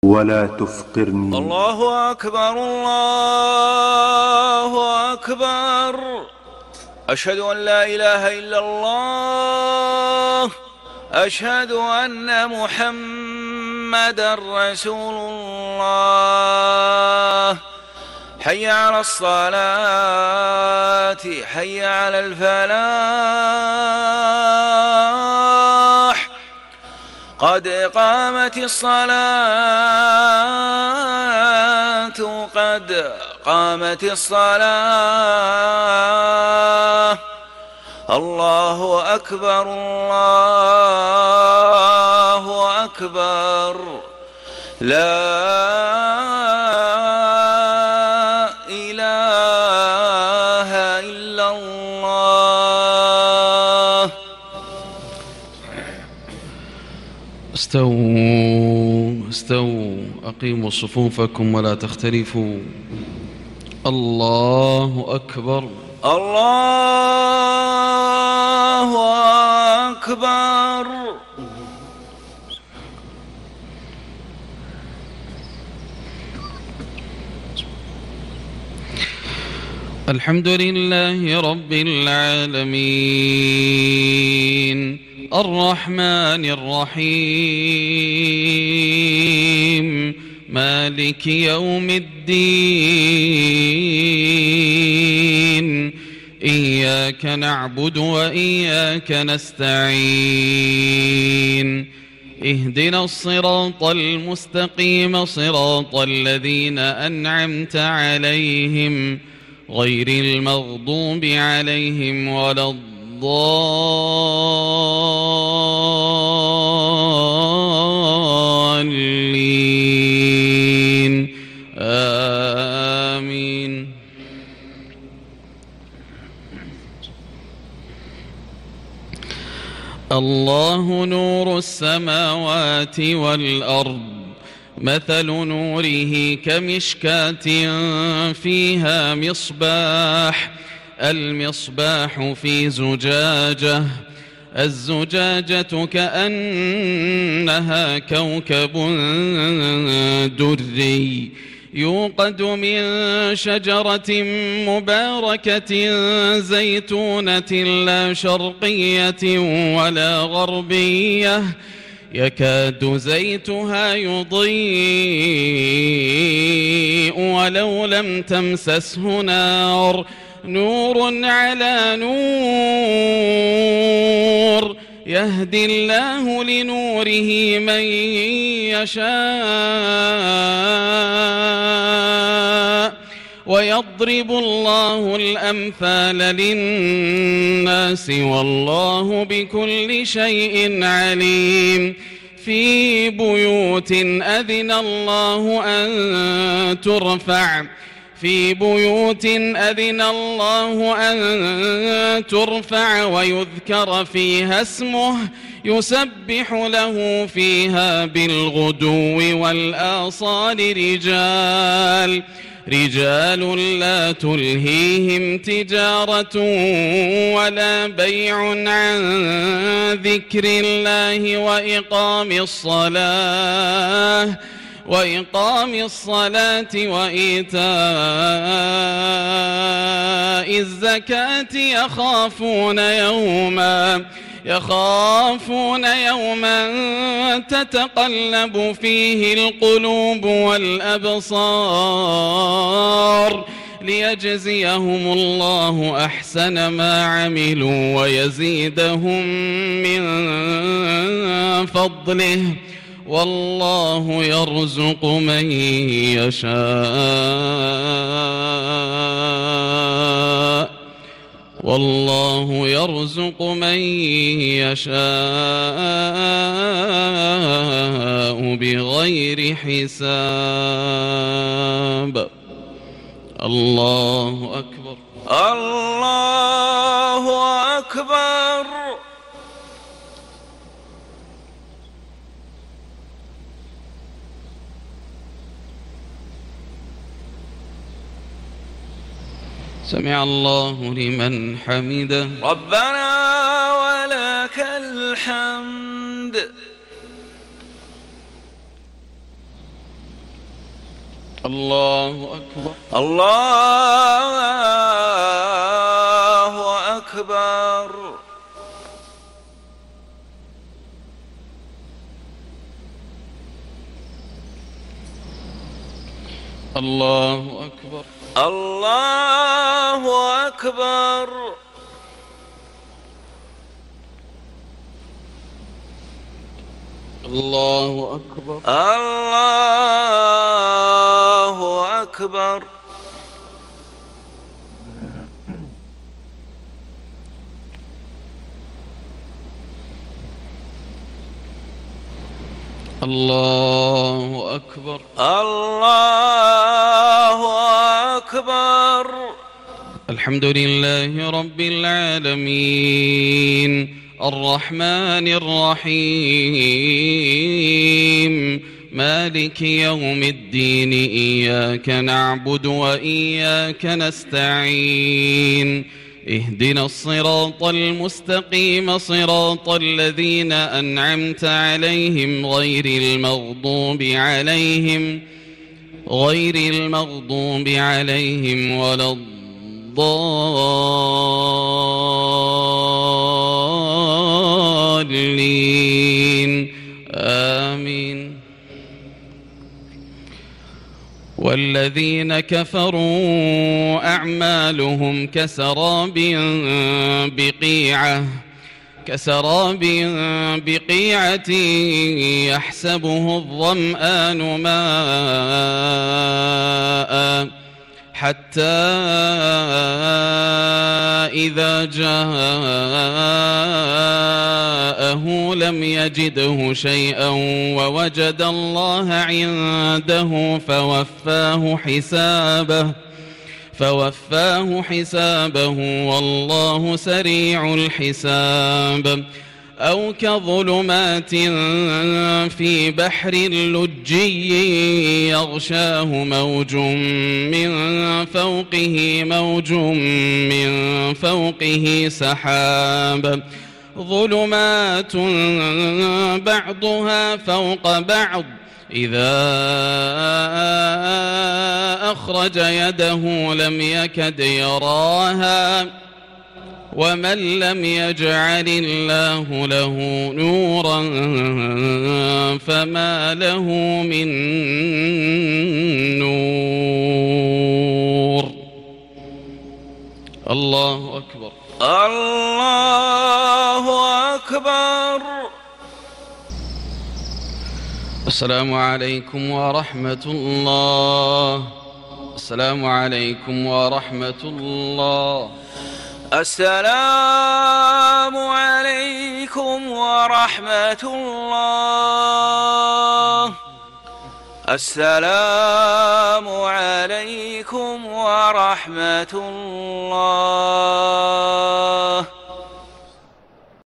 ولا تفقرني. الله أكبر الله أكبر. أشهد أن لا إله إلا الله. أشهد أن محمدا رسول الله. حي على الصلاة حي على الفلاح. قد قامت الصلاة قد قامت الصلاة. الله أكبر الله أكبر. لا إله إلا الله. استووا استووا أقيموا صفوفكم ولا تختلفوا. الله أكبر الله أكبر. الحمد لله رب العالمين الرحمن الرحيم مالك يوم الدين. إياك نعبد وإياك نستعين. اهدنا الصراط المستقيم صراط الذين أنعمت عليهم غير المغضوب عليهم ولا الضالين آمين. الله نور السماوات والأرض. مثل نوره كمشكاة فيها مصباح. المصباح في زجاجة. الزجاجة كأنها كوكب دري يوقد من شجرة مباركة زيتونة لا شرقية ولا غربية يكاد زيتها يضيء ولو لم تمسسه نار. نور على نور يهدي الله لنوره من يشاء ويضرب الله الأمثال للناس والله بكل شيء عليم. في بيوت أذن الله أن ترفع ويذكر فيها اسمه يسبح له فيها بالغدو والآصال رجال لا تلهيهم تجارة ولا بيع عن ذكر الله وإقام الصلاة وإيتاء الزكاة يخافون يوما تتقلب فيه القلوب والأبصار ليجزيهم الله أحسن ما عملوا ويزيدهم من فضله والله يرزق من يشاء بغير حساب. الله أكبر الله أكبر. سمع الله لمن حمده. ربنا ولك الحمد. الله أكبر. الله أكبر. الله أكبر. الله أكبر. الله أكبر. الله أكبر. الله أكبر. الله أكبر. الحمد لله رب العالمين الرحمن الرحيم مالك يوم الدين إياك نعبد وإياك نستعين اهدنا الصراط المستقيم صراط الذين أنعمت عليهم غير المغضوب عليهم ولا الضالين آمين. والذين كفروا أعمالهم كسراب بقيعة يحسبه الظمآن ماء حتى إذا جاءه لم يجده شيئا ووجد الله عنده فوفاه حسابه والله سريع الحساب. أو كظلمات في بحر لجي يغشاه موج من فوقه سحاب ظلمات بعضها فوق بعض إذا أخرج يده لم يكد يراها ومن لم يجعل الله له نورا فما له من نور. الله أكبر. الله أكبر. السلام عليكم ورحمة الله. السلام عليكم ورحمة الله. السلام عليكم ورحمة الله. السلام عليكم ورحمة الله.